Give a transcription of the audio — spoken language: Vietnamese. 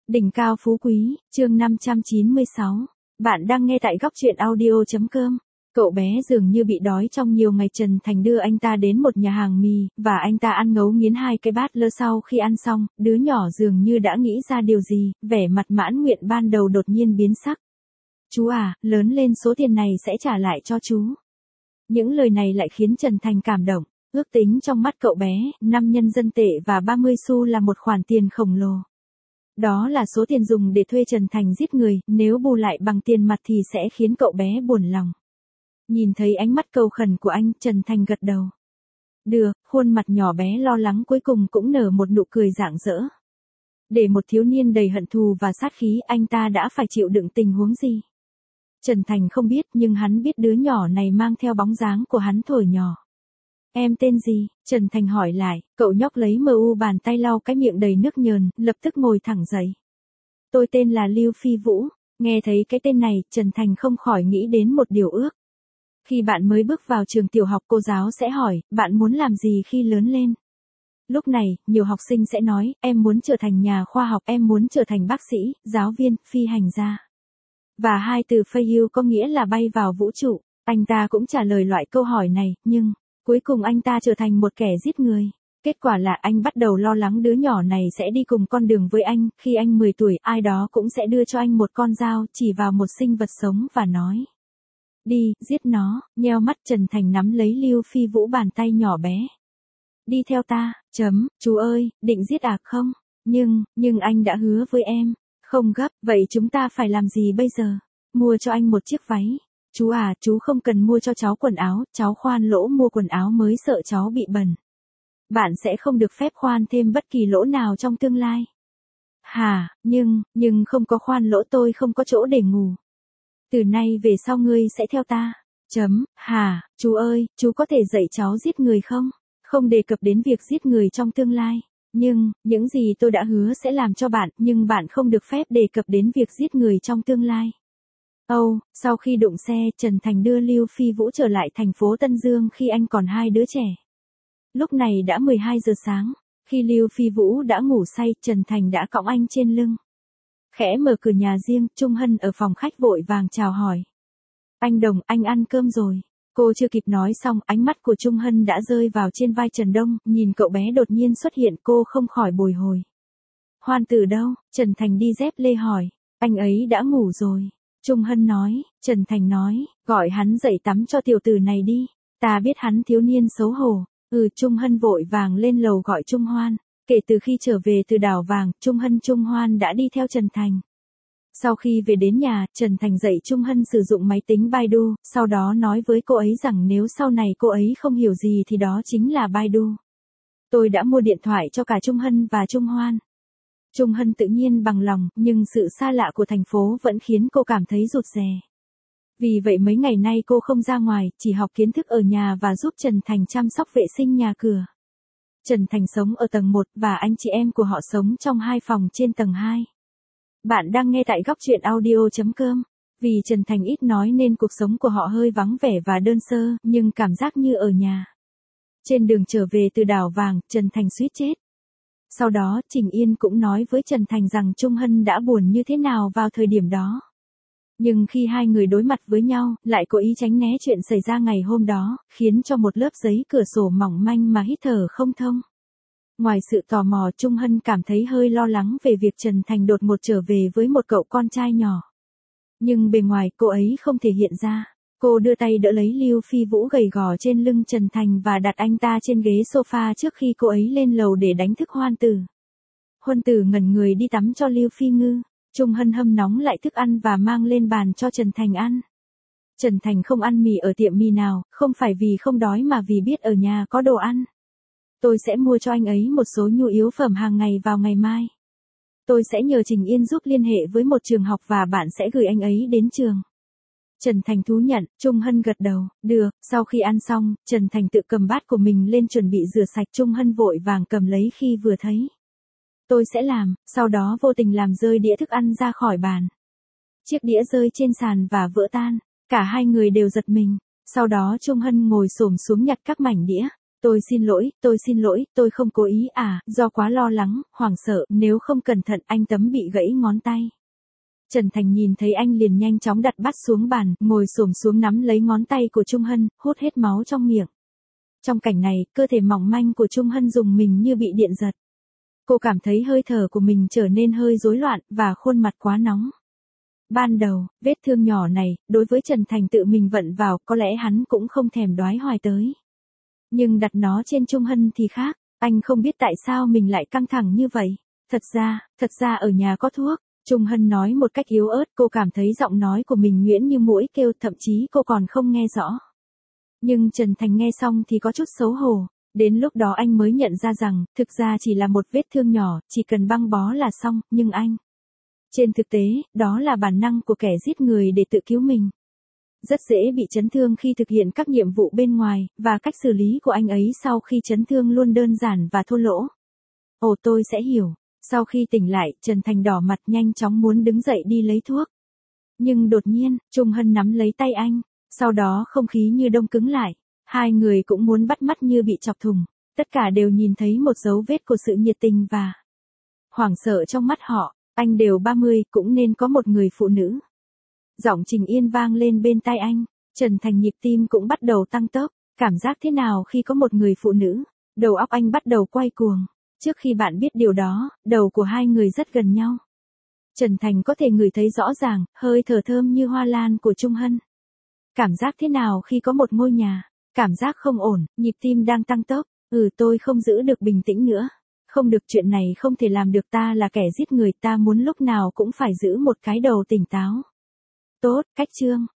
Đỉnh cao phú quý, chương 596. Bạn đang nghe tại góc truyện audio.com. Cậu bé dường như bị đói trong nhiều ngày. Trần Thành đưa anh ta đến một nhà hàng mì, và anh ta ăn ngấu nghiến 2 cái bát lơ. Sau khi ăn xong, đứa nhỏ dường như đã nghĩ ra điều gì, vẻ mặt mãn nguyện ban đầu đột nhiên biến sắc. Chú à, lớn lên số tiền này sẽ trả lại cho chú. Những lời này lại khiến Trần Thành cảm động. Ước tính trong mắt cậu bé, 5 nhân dân tệ và 30 xu là một khoản tiền khổng lồ. Đó là số tiền dùng để thuê Trần Thành giết người, nếu bù lại bằng tiền mặt thì sẽ khiến cậu bé buồn lòng. Nhìn thấy ánh mắt cầu khẩn của anh, Trần Thành gật đầu. Được, khuôn mặt nhỏ bé lo lắng cuối cùng cũng nở một nụ cười rạng rỡ. Để một thiếu niên đầy hận thù và sát khí, anh ta đã phải chịu đựng tình huống gì? Trần Thành không biết, nhưng hắn biết đứa nhỏ này mang theo bóng dáng của hắn thuở nhỏ. Em tên gì? Trần Thành hỏi lại. Cậu nhóc lấy bàn tay lau cái miệng đầy nước nhờn, lập tức ngồi thẳng dậy. Tôi tên là Lưu Phi Vũ. Nghe thấy cái tên này, Trần Thành không khỏi nghĩ đến một điều ước. Khi bạn mới bước vào trường tiểu học, cô giáo sẽ hỏi, bạn muốn làm gì khi lớn lên? Lúc này, nhiều học sinh sẽ nói, em muốn trở thành nhà khoa học, em muốn trở thành bác sĩ, giáo viên, phi hành gia. Và hai từ Feiyu có nghĩa là bay vào vũ trụ. Anh ta cũng trả lời loại câu hỏi này, nhưng cuối cùng anh ta trở thành một kẻ giết người. Kết quả là anh bắt đầu lo lắng đứa nhỏ này sẽ đi cùng con đường với anh. Khi anh 10 tuổi, ai đó cũng sẽ đưa cho anh một con dao, chỉ vào một sinh vật sống và nói: đi, giết nó. Nheo mắt, Trần Thành nắm lấy Lưu Phi Vũ bàn tay nhỏ bé. Đi theo ta. Chú ơi, định giết à? Không. Nhưng anh đã hứa với em. Không gấp, vậy chúng ta phải làm gì bây giờ? Mua cho anh một chiếc váy. Chú à, chú không cần mua cho cháu quần áo, cháu khoan lỗ mua quần áo mới, sợ cháu bị bẩn. Bạn sẽ không được phép khoan thêm bất kỳ lỗ nào trong tương lai. Hả, nhưng không có khoan lỗ tôi không có chỗ để ngủ. Từ nay về sau ngươi sẽ theo ta. Hả, chú ơi, chú có thể dạy cháu giết người không? Không đề cập đến việc giết người trong tương lai. Nhưng, những gì tôi đã hứa sẽ làm cho bạn, nhưng bạn không được phép đề cập đến việc giết người trong tương lai. Sau khi đụng xe, Trần Thành đưa Lưu Phi Vũ trở lại thành phố Tân Dương khi anh còn 2 đứa trẻ. Lúc này đã 12 giờ sáng. Khi Lưu Phi Vũ đã ngủ say, Trần Thành đã cõng anh trên lưng. Khẽ mở cửa nhà riêng, Trung Hân ở phòng khách vội vàng chào hỏi. Anh Đồng, anh ăn cơm rồi. Cô chưa kịp nói xong, ánh mắt của Trung Hân đã rơi vào trên vai Trần Đông, nhìn cậu bé đột nhiên xuất hiện, cô không khỏi bồi hồi. Hoan Tử đâu? Trần Thành đi dép lê hỏi. Anh ấy đã ngủ rồi. Trung Hân nói. Trần Thành nói, gọi hắn dậy tắm cho tiểu tử này đi. Ta biết hắn thiếu niên xấu hổ. Trung Hân vội vàng lên lầu gọi Trung Hoan. Kể từ khi trở về từ đảo vàng, Trung Hoan đã đi theo Trần Thành. Sau khi về đến nhà, Trần Thành dạy Trung Hân sử dụng máy tính Baidu, sau đó nói với cô ấy rằng nếu sau này cô ấy không hiểu gì thì đó chính là Baidu. Tôi đã mua điện thoại cho cả Trung Hân và Trung Hoan. Trung Hân tự nhiên bằng lòng, nhưng sự xa lạ của thành phố vẫn khiến cô cảm thấy rụt rè. Vì vậy mấy ngày nay cô không ra ngoài, chỉ học kiến thức ở nhà và giúp Trần Thành chăm sóc vệ sinh nhà cửa. Trần Thành sống ở tầng 1 và anh chị em của họ sống trong 2 phòng trên tầng 2. Bạn đang nghe tại góc truyện audio.com. Vì Trần Thành ít nói nên cuộc sống của họ hơi vắng vẻ và đơn sơ, nhưng cảm giác như ở nhà. Trên đường trở về từ đảo vàng, Trần Thành suýt chết. Sau đó, Trình Yên cũng nói với Trần Thành rằng Trung Hân đã buồn như thế nào vào thời điểm đó. Nhưng khi hai người đối mặt với nhau, lại cố ý tránh né chuyện xảy ra ngày hôm đó, khiến cho một lớp giấy cửa sổ mỏng manh mà hít thở không thông. Ngoài sự tò mò, Trung Hân cảm thấy hơi lo lắng về việc Trần Thành đột ngột trở về với một cậu con trai nhỏ. Nhưng bề ngoài cô ấy không thể hiện ra. Cô đưa tay đỡ lấy Lưu Phi Vũ gầy gò trên lưng Trần Thành và đặt anh ta trên ghế sofa trước khi cô ấy lên lầu để đánh thức Hoan Tử. Hoan Tử ngẩn người đi tắm cho Lưu Phi Ngư. Trung Hân hâm nóng lại thức ăn và mang lên bàn cho Trần Thành ăn. Trần Thành không ăn mì ở tiệm mì nào, không phải vì không đói mà vì biết ở nhà có đồ ăn. Tôi sẽ mua cho anh ấy một số nhu yếu phẩm hàng ngày vào ngày mai. Tôi sẽ nhờ Trình Yên giúp liên hệ với một trường học và bạn sẽ gửi anh ấy đến trường. Trần Thành thú nhận, Trung Hân gật đầu, được. Sau khi ăn xong, Trần Thành tự cầm bát của mình lên chuẩn bị rửa sạch. Trung Hân vội vàng cầm lấy khi vừa thấy. Tôi sẽ làm, sau đó vô tình làm rơi đĩa thức ăn ra khỏi bàn. Chiếc đĩa rơi trên sàn và vỡ tan. Cả hai người đều giật mình. Sau đó Trung Hân ngồi xổm xuống nhặt các mảnh đĩa. tôi xin lỗi, tôi không cố ý à, do quá lo lắng, hoảng sợ, nếu không cẩn thận anh Tấm bị gãy ngón tay. Trần Thành nhìn thấy anh liền nhanh chóng đặt bát xuống bàn, ngồi xổm xuống nắm lấy ngón tay của Trung Hân, hút hết máu trong miệng. Trong cảnh này, cơ thể mỏng manh của Trung Hân rùng mình như bị điện giật. Cô cảm thấy hơi thở của mình trở nên hơi rối loạn, và khuôn mặt quá nóng. Ban đầu, vết thương nhỏ này, đối với Trần Thành tự mình vận vào, có lẽ hắn cũng không thèm đoái hoài tới. Nhưng đặt nó trên Trung Hân thì khác, anh không biết tại sao mình lại căng thẳng như vậy. Thật ra ở nhà có thuốc. Trung Hân nói một cách yếu ớt, cô cảm thấy giọng nói của mình nhuyễn như muỗi kêu, thậm chí cô còn không nghe rõ. Nhưng Trần Thành nghe xong thì có chút xấu hổ. Đến lúc đó anh mới nhận ra rằng, thực ra chỉ là một vết thương nhỏ, chỉ cần băng bó là xong, nhưng anh. Trên thực tế, đó là bản năng của kẻ giết người để tự cứu mình. Rất dễ bị chấn thương khi thực hiện các nhiệm vụ bên ngoài, và cách xử lý của anh ấy sau khi chấn thương luôn đơn giản và thô lỗ. Ồ, tôi sẽ hiểu. Sau khi tỉnh lại, Trần Thành đỏ mặt nhanh chóng muốn đứng dậy đi lấy thuốc. Nhưng đột nhiên, Trung Hân nắm lấy tay anh, sau đó không khí như đông cứng lại. Hai người cũng muốn bắt mắt như bị chọc thủng, tất cả đều nhìn thấy một dấu vết của sự nhiệt tình và hoảng sợ trong mắt họ. Anh đều 30, cũng nên có một người phụ nữ. Giọng Trình Yên vang lên bên tai anh, Trần Thành nhịp tim cũng bắt đầu tăng tốc, cảm giác thế nào khi có một người phụ nữ, đầu óc anh bắt đầu quay cuồng. Trước khi bạn biết điều đó, đầu của hai người rất gần nhau. Trần Thành có thể ngửi thấy rõ ràng, hơi thở thơm như hoa lan của Trung Hân. Cảm giác thế nào khi có một ngôi nhà, cảm giác không ổn, nhịp tim đang tăng tốc, tôi không giữ được bình tĩnh nữa. Không được, chuyện này không thể làm được, ta là kẻ giết người, ta muốn lúc nào cũng phải giữ một cái đầu tỉnh táo. Tốt, cách chương.